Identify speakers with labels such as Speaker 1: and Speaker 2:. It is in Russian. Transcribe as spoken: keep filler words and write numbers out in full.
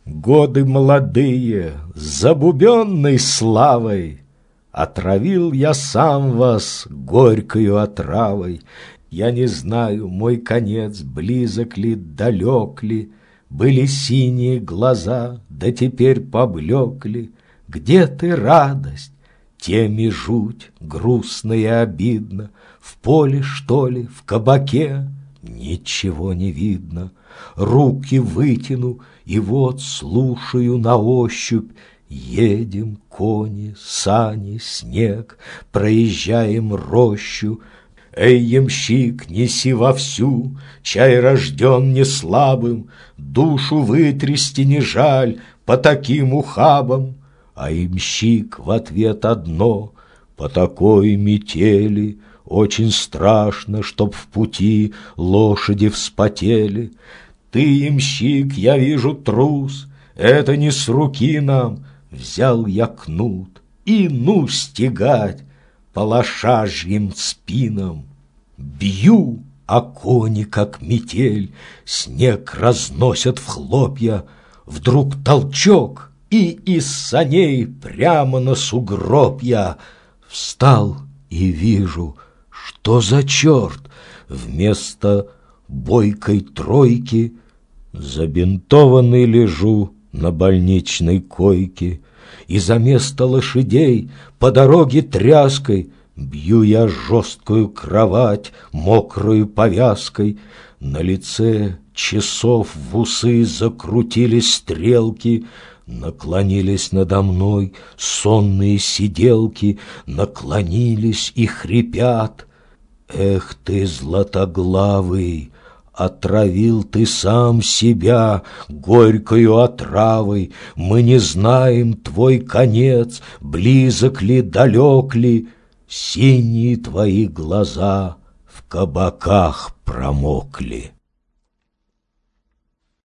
Speaker 1: Годы молодые, забубенной славой, отравил я сам вас горькою отравой. Я не знаю, мой конец близок ли, далек ли. Были синие глаза, да теперь поблекли. Где ты, радость? Теми жуть, грустно и обидно. В поле, что ли, в кабаке? Ничего не видно. Руки вытяну, и вот слушаю на ощупь. Едем, кони, сани, снег, проезжаем рощу. Эй, ямщик, неси вовсю, чай рожден не слабым, душу вытрясти не жаль по таким ухабам. А ямщик в ответ одно: по такой метели очень страшно, чтоб в пути лошади вспотели. Ты, ямщик, я вижу, трус, это не с руки нам. Взял я кнут и ну стегать по лошажьим спинам. Бью, а кони, как метель, снег разносят в хлопья. Вдруг толчок, и из саней прямо на сугроб я встал и вижу, что за черт, вместо бойкой тройки забинтованный лежу на больничной койке, и за место лошадей по дороге тряской бью я жесткую кровать мокрою повязкой. На лице часов в усы закрутились стрелки, наклонились надо мной сонные сиделки, наклонились и хрипят: эх ты, златоглавый, отравил ты сам себя горькою отравой. Мы не знаем твой конец, близок ли, далек ли. Синие твои глаза в кабаках промокли.